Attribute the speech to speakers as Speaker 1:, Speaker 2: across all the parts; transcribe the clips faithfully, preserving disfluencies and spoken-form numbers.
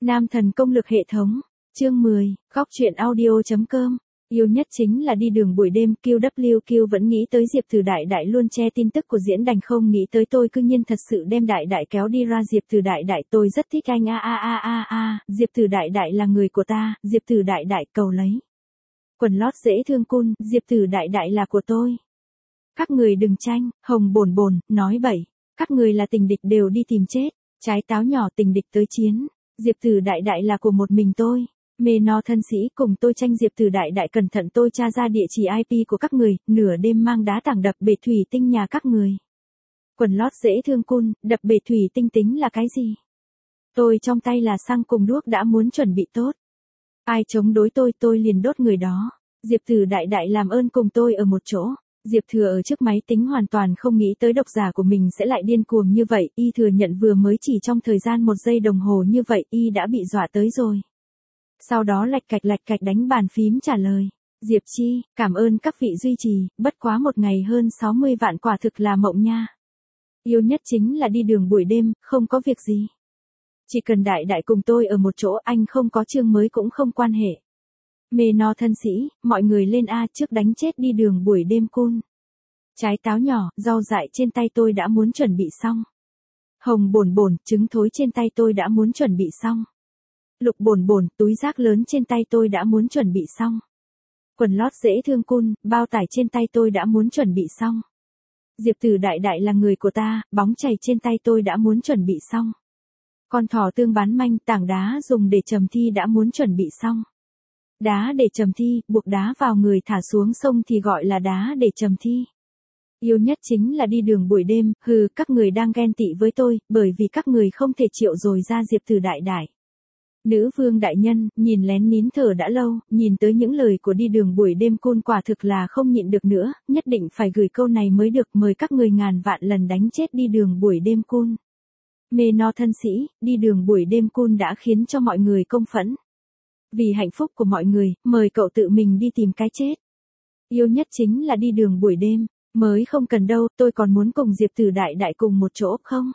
Speaker 1: Nam thần công lực hệ thống. Chương mười, góc truyện audio chấm com. Yêu nhất chính là đi đường buổi đêm, Q W Q vẫn nghĩ tới Diệp Tử Đại Đại luôn che tin tức của diễn đành không nghĩ tới tôi cư nhiên thật sự đem Đại Đại kéo đi ra. Diệp Tử Đại Đại, tôi rất thích anh a a a a a, Diệp Tử Đại Đại là người của ta, Diệp Tử Đại Đại cầu lấy. Quần lót dễ thương cun, Diệp Tử Đại Đại là của tôi. Các người đừng tranh, hồng bồn bồn, nói bậy, các người là tình địch đều đi tìm chết, trái táo nhỏ tình địch tới chiến, Diệp Tử Đại Đại là của một mình tôi. Mê no thân sĩ cùng tôi tranh Diệp Tử Đại Đại, cẩn thận tôi tra ra địa chỉ I P của các người, nửa đêm mang đá tảng đập bể thủy tinh nhà các người. Quần lót dễ thương cun, đập bể thủy tinh tính là cái gì? Tôi trong tay là xăng cùng đuốc đã muốn chuẩn bị tốt. Ai chống đối tôi tôi liền đốt người đó. Diệp Tử Đại Đại làm ơn cùng tôi ở một chỗ. Diệp Thừa ở trước máy tính hoàn toàn không nghĩ tới độc giả của mình sẽ lại điên cuồng như vậy, y thừa nhận vừa mới chỉ trong thời gian một giây đồng hồ như vậy y đã bị dọa tới rồi. Sau đó lạch cạch lạch cạch đánh bàn phím trả lời. Diệp Chi, cảm ơn các vị duy trì, bất quá một ngày hơn sáu mươi vạn quả thực là mộng nha. Yêu nhất chính là đi đường buổi đêm, không có việc gì. Chỉ cần Đại Đại cùng tôi ở một chỗ, anh không có chương mới cũng không quan hệ. Mê no thân sĩ, mọi người lên A trước đánh chết đi đường buổi đêm cun. Trái táo nhỏ, rau dại trên tay tôi đã muốn chuẩn bị xong. Hồng bồn bồn, trứng thối trên tay tôi đã muốn chuẩn bị xong. Lục bồn bồn, túi rác lớn trên tay tôi đã muốn chuẩn bị xong. Quần lót dễ thương cun, bao tải trên tay tôi đã muốn chuẩn bị xong. Diệp Tử Đại Đại là người của ta, bóng chày trên tay tôi đã muốn chuẩn bị xong. Con thỏ tương bán manh, tảng đá dùng để trầm thi đã muốn chuẩn bị xong. Đá để trầm thi, buộc đá vào người thả xuống sông thì gọi là đá để trầm thi. Yêu nhất chính là đi đường buổi đêm, hừ, các người đang ghen tị với tôi, bởi vì các người không thể chịu rồi ra Diệp Tử Đại Đại. Nữ vương đại nhân, nhìn lén nín thở đã lâu, nhìn tới những lời của đi đường buổi đêm cun quả thực là không nhịn được nữa, nhất định phải gửi câu này mới được, mời các người ngàn vạn lần đánh chết đi đường buổi đêm cun. Mê no thân sĩ, đi đường buổi đêm cun đã khiến cho mọi người công phẫn. Vì hạnh phúc của mọi người, mời cậu tự mình đi tìm cái chết. Yêu nhất chính là đi đường buổi đêm, mới không cần đâu, tôi còn muốn cùng Diệp Tử Đại Đại cùng một chỗ không?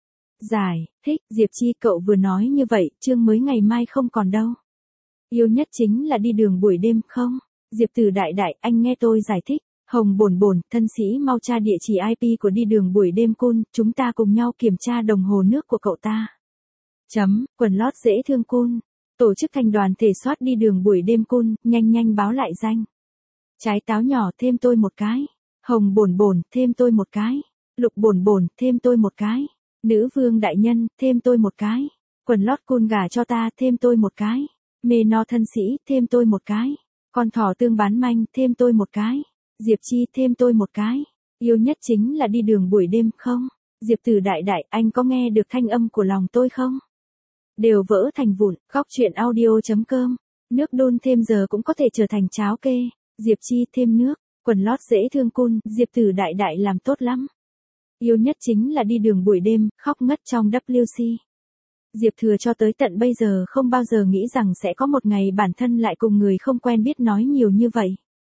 Speaker 1: Giải, thích, Diệp Chi cậu vừa nói như vậy, chương mới ngày mai không còn đâu. Yêu nhất chính là đi đường buổi đêm không? Diệp Tử Đại Đại, anh nghe tôi giải thích. Hồng bồn bồn, thân sĩ mau tra địa chỉ I P của đi đường buổi đêm cun, chúng ta cùng nhau kiểm tra đồng hồ nước của cậu ta. Chấm, quần lót dễ thương cun. Tổ chức thành đoàn thể soát đi đường buổi đêm cun, nhanh nhanh báo lại danh. Trái táo nhỏ, thêm tôi một cái. Hồng bồn bồn, thêm tôi một cái. Lục bồn bồn, thêm tôi một cái. Nữ vương đại nhân, thêm tôi một cái. Quần lót cun gà cho ta, thêm tôi một cái. Mê no thân sĩ, thêm tôi một cái. Con thỏ tương bán manh, thêm tôi một cái. Diệp Chi, thêm tôi một cái. Yêu nhất chính là đi đường buổi đêm không? Diệp Tử Đại Đại, anh có nghe được thanh âm của lòng tôi không? Đều vỡ thành vụn, góc truyện audio chấm com. Nước đun thêm giờ cũng có thể trở thành cháo kê. Diệp Chi, thêm nước. Quần lót dễ thương cun, Diệp Tử Đại Đại làm tốt lắm. Yêu nhất chính là đi đường buổi đêm, khóc ngất trong W C. Diệp Thừa cho tới tận bây giờ không bao giờ nghĩ rằng sẽ có một ngày bản thân lại cùng người không quen biết nói nhiều như vậy.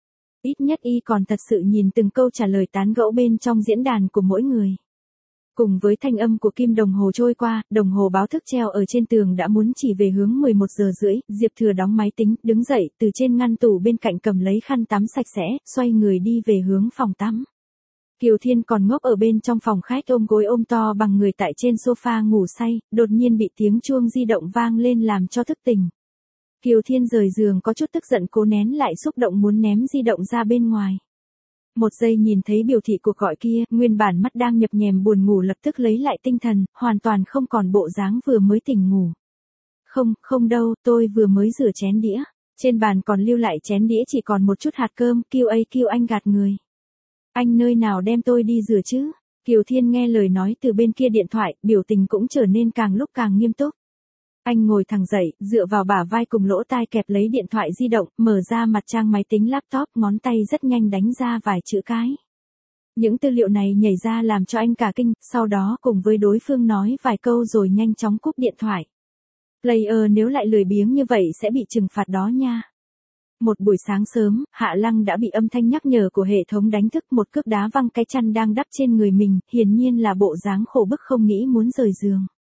Speaker 1: Ít nhất y còn thật sự nhìn từng câu trả lời tán gẫu bên trong diễn đàn của mỗi người. Cùng với thanh âm của kim đồng hồ trôi qua, đồng hồ báo thức treo ở trên tường đã muốn chỉ về hướng mười một giờ rưỡi, Diệp Thừa đóng máy tính, đứng dậy, từ trên ngăn tủ bên cạnh cầm lấy khăn tắm sạch sẽ, xoay người đi về hướng phòng tắm. Kiều Thiên còn ngốc ở bên trong phòng khách ôm gối ôm to bằng người tại trên sofa ngủ say, đột nhiên bị tiếng chuông di động vang lên làm cho thức tỉnh. Kiều Thiên rời giường có chút tức giận cố nén lại xúc động muốn ném di động ra bên ngoài. Một giây nhìn thấy biểu thị cuộc gọi kia, nguyên bản mắt đang nhập nhèm buồn ngủ lập tức lấy lại tinh thần, hoàn toàn không còn bộ dáng vừa mới tỉnh ngủ. Không, không đâu, tôi vừa mới rửa chén đĩa. Trên bàn còn lưu lại chén đĩa chỉ còn một chút hạt cơm, kêu ấy kêu anh gạt người. Anh nơi nào đem tôi đi rửa chứ? Kiều Thiên nghe lời nói từ bên kia điện thoại, biểu tình cũng trở nên càng lúc càng nghiêm túc. Anh ngồi thẳng dậy, dựa vào bả vai cùng lỗ tai kẹp lấy điện thoại di động, mở ra mặt trang máy tính laptop, ngón tay rất nhanh đánh ra vài chữ cái. Những tư liệu này nhảy ra làm cho anh cả kinh, sau đó cùng với đối phương nói vài câu rồi nhanh chóng cúp điện thoại. Player nếu lại lười biếng như vậy sẽ bị trừng phạt đó nha. Một buổi sáng sớm, Hạ Lăng đã bị âm thanh nhắc nhở của hệ thống đánh thức, một cước đá văng cái chăn đang đắp trên người mình, hiển nhiên là bộ dáng khổ bức không nghĩ muốn rời giường.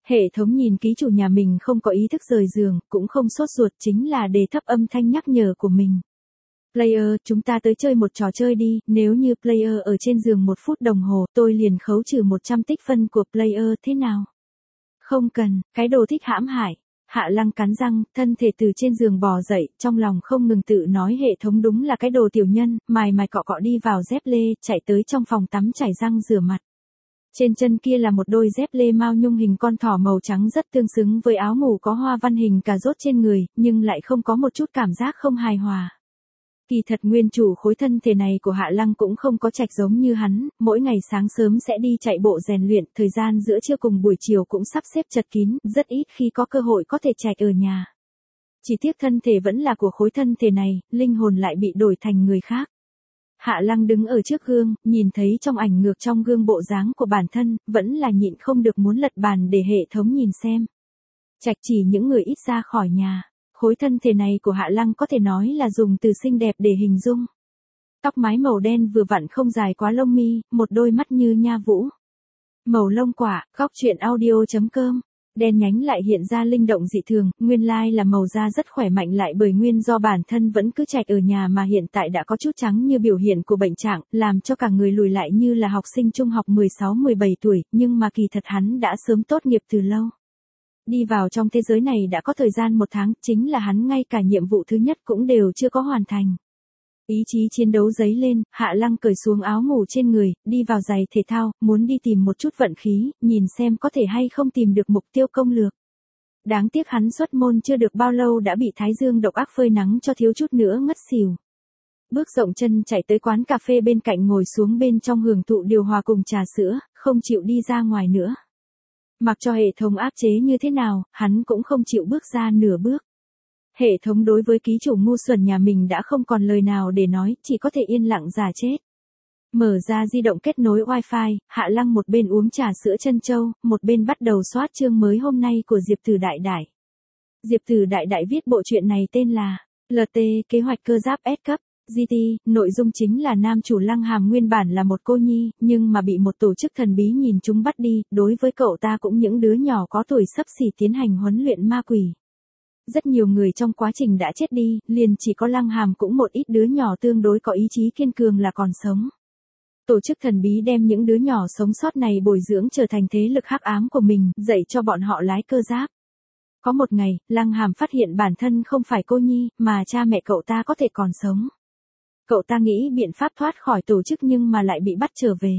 Speaker 1: Hệ thống nhìn ký chủ nhà mình không có ý thức rời giường, cũng không sốt ruột, chính là đề thấp âm thanh nhắc nhở của mình. Player, chúng ta tới chơi một trò chơi đi, nếu như player ở trên giường một phút đồng hồ, tôi liền khấu trừ một trăm tích phân của player, thế nào? Không cần, cái đồ thích hãm hại. Hạ Lăng cắn răng, thân thể từ trên giường bò dậy, trong lòng không ngừng tự nói hệ thống đúng là cái đồ tiểu nhân, mài mài cọ cọ đi vào dép lê, chạy tới trong phòng tắm chải răng rửa mặt. Trên chân kia là một đôi dép lê mao nhung hình con thỏ màu trắng rất tương xứng với áo ngủ có hoa văn hình cà rốt trên người, nhưng lại không có một chút cảm giác không hài hòa. Kỳ thật nguyên chủ khối thân thể này của Hạ Lăng cũng không có trạch giống như hắn, mỗi ngày sáng sớm sẽ đi chạy bộ rèn luyện, thời gian giữa trưa cùng buổi chiều cũng sắp xếp chật kín, rất ít khi có cơ hội có thể chạy ở nhà. Chỉ tiếc thân thể vẫn là của khối thân thể này, linh hồn lại bị đổi thành người khác. Hạ Lăng đứng ở trước gương, nhìn thấy trong ảnh ngược trong gương bộ dáng của bản thân, vẫn là nhịn không được muốn lật bàn để hệ thống nhìn xem. Trạch chỉ những người ít ra khỏi nhà. Khối thân thể này của Hạ Lăng có thể nói là dùng từ xinh đẹp để hình dung. Tóc mái màu đen vừa vặn không dài quá lông mi, một đôi mắt như nha vũ. Màu lông quả, góc truyện audio chấm com. Đen nhánh lại hiện ra linh động dị thường, nguyên lai là màu da rất khỏe mạnh lại bởi nguyên do bản thân vẫn cứ chạy ở nhà mà hiện tại đã có chút trắng như biểu hiện của bệnh trạng, làm cho cả người lùi lại như là học sinh trung học mười sáu mười bảy tuổi, nhưng mà kỳ thật hắn đã sớm tốt nghiệp từ lâu. Đi vào trong thế giới này đã có thời gian một tháng, chính là hắn ngay cả nhiệm vụ thứ nhất cũng đều chưa có hoàn thành. Ý chí chiến đấu dấy lên, Hạ Lăng cởi xuống áo ngủ trên người, đi vào giày thể thao, muốn đi tìm một chút vận khí, nhìn xem có thể hay không tìm được mục tiêu công lược. Đáng tiếc hắn xuất môn chưa được bao lâu đã bị thái dương độc ác phơi nắng cho thiếu chút nữa ngất xỉu. Bước rộng chân chạy tới quán cà phê bên cạnh ngồi xuống bên trong hưởng thụ điều hòa cùng trà sữa, không chịu đi ra ngoài nữa. Mặc cho hệ thống áp chế như thế nào, hắn cũng không chịu bước ra nửa bước. Hệ thống đối với ký chủ ngu xuẩn nhà mình đã không còn lời nào để nói, chỉ có thể yên lặng giả chết. Mở ra di động kết nối wifi, Hạ Lăng một bên uống trà sữa trân châu, một bên bắt đầu soát chương mới hôm nay của Diệp Tử Đại Đại. Diệp Tử Đại Đại viết bộ truyện này tên là lờ tê kế hoạch cơ giáp S cấp. giê tê, nội dung chính là nam chủ Lăng Hàm nguyên bản là một cô nhi, nhưng mà bị một tổ chức thần bí nhìn chúng bắt đi, đối với cậu ta cũng những đứa nhỏ có tuổi xấp xỉ tiến hành huấn luyện ma quỷ. Rất nhiều người trong quá trình đã chết đi, liền chỉ có Lăng Hàm cũng một ít đứa nhỏ tương đối có ý chí kiên cường là còn sống. Tổ chức thần bí đem những đứa nhỏ sống sót này bồi dưỡng trở thành thế lực hắc ám của mình, dạy cho bọn họ lái cơ giáp. Có một ngày, Lăng Hàm phát hiện bản thân không phải cô nhi, mà cha mẹ cậu ta có thể còn sống. Cậu ta nghĩ biện pháp thoát khỏi tổ chức nhưng mà lại bị bắt trở về.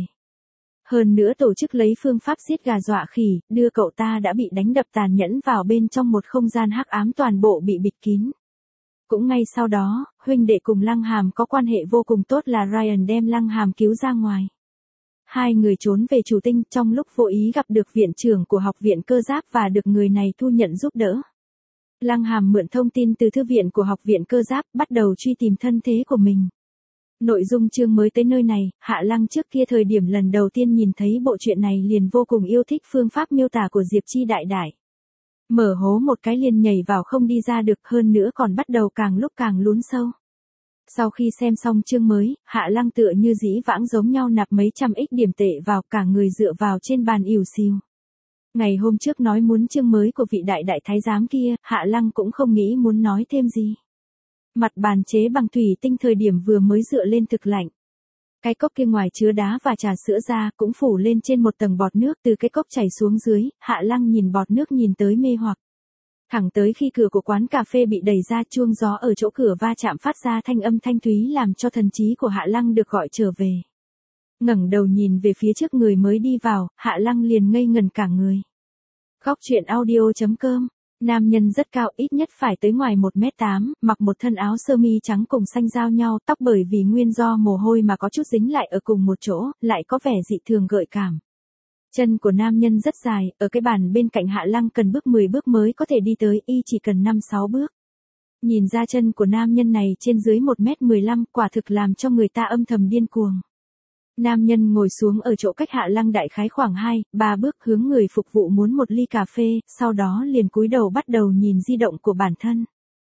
Speaker 1: Hơn nữa tổ chức lấy phương pháp giết gà dọa khỉ, đưa cậu ta đã bị đánh đập tàn nhẫn vào bên trong một không gian hắc ám toàn bộ bị bịt kín. Cũng ngay sau đó, huynh đệ cùng Lăng Hàm có quan hệ vô cùng tốt là Ryan đem Lăng Hàm cứu ra ngoài. Hai người trốn về chủ tinh trong lúc vô ý gặp được viện trưởng của học viện cơ giáp và được người này thu nhận giúp đỡ. Lăng Hàm mượn thông tin từ thư viện của học viện cơ giáp bắt đầu truy tìm thân thế của mình. Nội dung chương mới tới nơi này, Hạ Lăng trước kia thời điểm lần đầu tiên nhìn thấy bộ truyện này liền vô cùng yêu thích phương pháp miêu tả của Diệp Chi Đại Đại. Mở hố một cái liền nhảy vào không đi ra được, hơn nữa còn bắt đầu càng lúc càng lún sâu. Sau khi xem xong chương mới, Hạ Lăng tựa như dĩ vãng giống nhau nạp mấy trăm ích điểm tệ vào, cả người dựa vào trên bàn ỉu xìu. Ngày hôm trước nói muốn chương mới của vị đại đại thái giám kia, Hạ Lăng cũng không nghĩ muốn nói thêm gì. Mặt bàn chế bằng thủy tinh thời điểm vừa mới dựa lên thực lạnh. Cái cốc kia ngoài chứa đá và trà sữa ra cũng phủ lên trên một tầng bọt nước từ cái cốc chảy xuống dưới, Hạ Lăng nhìn bọt nước nhìn tới mê hoặc. Thẳng tới khi cửa của quán cà phê bị đẩy ra, chuông gió ở chỗ cửa va chạm phát ra thanh âm thanh thúy làm cho thần trí của Hạ Lăng được gọi trở về. Ngẩng đầu nhìn về phía trước người mới đi vào, Hạ Lăng liền ngây ngần cả người. Góc truyện audio chấm com. Nam nhân rất cao, ít nhất phải tới ngoài một mét tám, mặc một thân áo sơ mi trắng cùng xanh giao nhau, tóc bởi vì nguyên do mồ hôi mà có chút dính lại ở cùng một chỗ, lại có vẻ dị thường gợi cảm. Chân của nam nhân rất dài, ở cái bàn bên cạnh Hạ Lăng cần bước mười bước mới có thể đi tới, y chỉ cần năm sáu bước. Nhìn ra chân của nam nhân này trên dưới một mét mười lăm, quả thực làm cho người ta âm thầm điên cuồng. Nam nhân ngồi xuống ở chỗ cách Hạ Lăng đại khái khoảng hai, ba bước, hướng người phục vụ muốn một ly cà phê, sau đó liền cúi đầu bắt đầu nhìn di động của bản thân.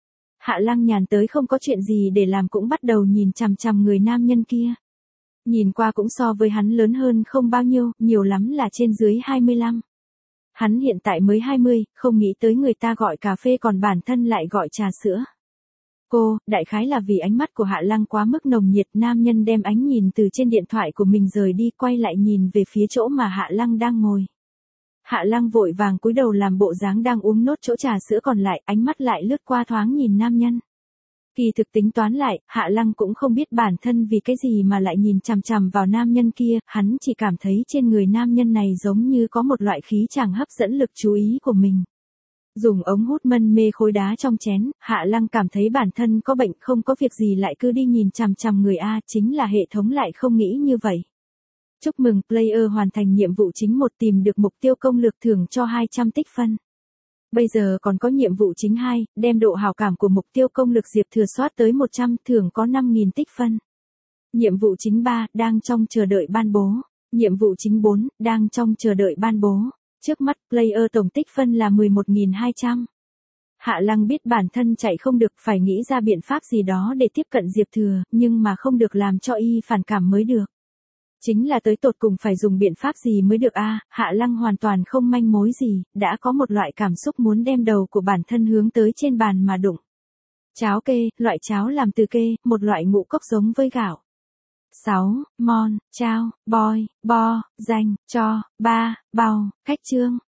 Speaker 1: Hạ Lăng nhàn tới không có chuyện gì để làm cũng bắt đầu nhìn chằm chằm người nam nhân kia. Nhìn qua cũng so với hắn lớn hơn không bao nhiêu, nhiều lắm là trên dưới hai mươi lăm. Hắn hiện tại mới hai mươi, không nghĩ tới người ta gọi cà phê còn bản thân lại gọi trà sữa. Cô, đại khái là vì ánh mắt của Hạ Lăng quá mức nồng nhiệt, nam nhân đem ánh nhìn từ trên điện thoại của mình rời đi, quay lại nhìn về phía chỗ mà Hạ Lăng đang ngồi. Hạ Lăng vội vàng cúi đầu làm bộ dáng đang uống nốt chỗ trà sữa còn lại, ánh mắt lại lướt qua thoáng nhìn nam nhân. Kỳ thực tính toán lại, Hạ Lăng cũng không biết bản thân vì cái gì mà lại nhìn chằm chằm vào nam nhân kia, hắn chỉ cảm thấy trên người nam nhân này giống như có một loại khí chàng hấp dẫn lực chú ý của mình. Dùng ống hút mân mê khối đá trong chén, Hạ Lăng cảm thấy bản thân có bệnh, không có việc gì lại cứ đi nhìn chằm chằm người A, chính là hệ thống lại không nghĩ như vậy. Chúc mừng, player hoàn thành nhiệm vụ chính một, tìm được mục tiêu công lược, thưởng cho hai trăm tích phân. Bây giờ còn có nhiệm vụ chính hai, đem độ hảo cảm của mục tiêu công lực Diệp Thừa soát tới một trăm, thưởng có năm nghìn tích phân. Nhiệm vụ chính ba, đang trong chờ đợi ban bố. Nhiệm vụ chính bốn, đang trong chờ đợi ban bố. Trước mắt, player tổng tích phân là mười một nghìn hai trăm. Hạ Lăng biết bản thân chạy không được, phải nghĩ ra biện pháp gì đó để tiếp cận Diệp Thừa, nhưng mà không được làm cho y phản cảm mới được. Chính là tới tột cùng phải dùng biện pháp gì mới được a? Hạ Lăng hoàn toàn không manh mối gì, đã có một loại cảm xúc muốn đem đầu của bản thân hướng tới trên bàn mà đụng. Cháo kê, loại cháo làm từ kê, một loại ngũ cốc giống với gạo. sáu. Mon, trao, boy, bo, dành, cho, ba, bao, khách trương.